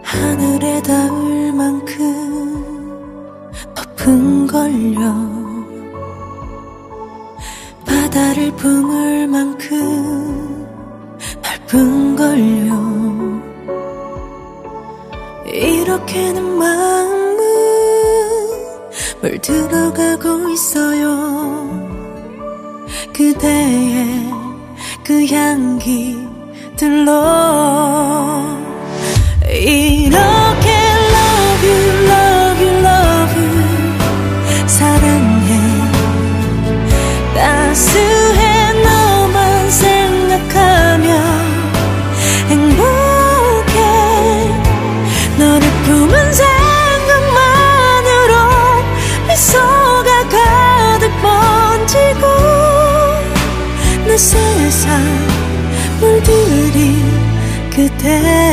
하늘에 닿을 만큼 높은걸요. 바다를 품을 만큼 넓은걸요. 이렇게는 마음은 물들어가고 있어요. 그대의 그 향기들로 이렇게 love you, love you, love you 사랑해. 따스해 너만 생각하며 행복해. 너를 품은 생각만으로 미소가 가득 번지고 내 세상 물들인 그대.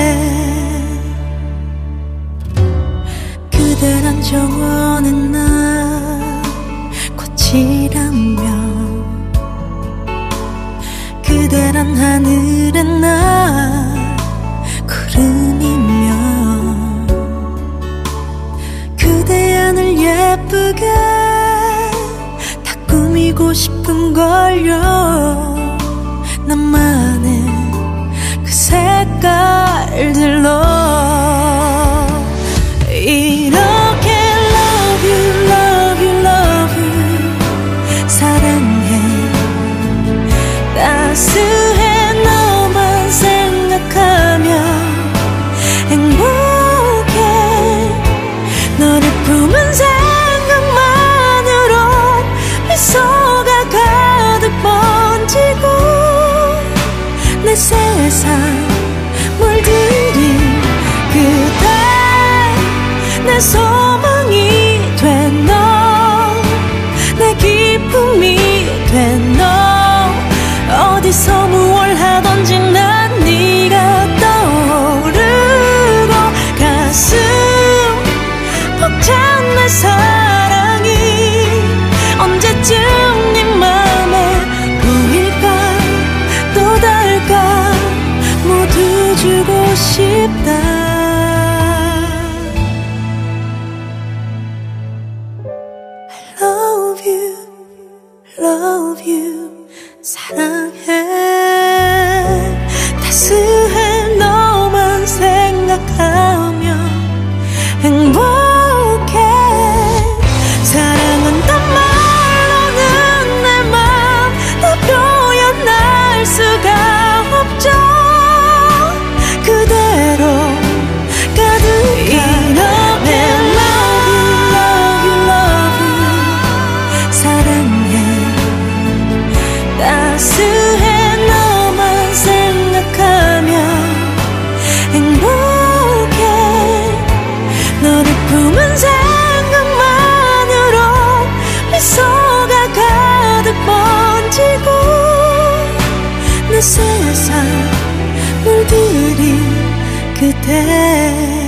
그대란 정원의 나 꽃이라며 그대란 하늘의 나 구름이며 그대 안을 예쁘게 다 꾸미고 싶은걸요. 나만의 그 색깔들로 이렇게 love you, love you, love you 사랑해. 따스해 너만 생각하며 행복해. 너를 품은 생각만으로 미소가 가득 번지고 내 세상 물들인 그대. 내 소망이 된 너, 내 기쁨이 된 너. 어디서 무얼 하던지 난 네가 떠오르고 가슴 벅찬 내 사랑이 언제쯤 네 맘에 보일까 또 닿을까 모두 주고 싶다. Love you, 사랑해. 따스해 너만 생각하며 행복해. 사랑한단 말로는 내 맘 다 표현할 수가 없죠. 그대로 가득한 따스해 너만 생각하며 행복해. 너를 품은 생각만으로 미소가 가득 번지고 내 세상 물들인 그대.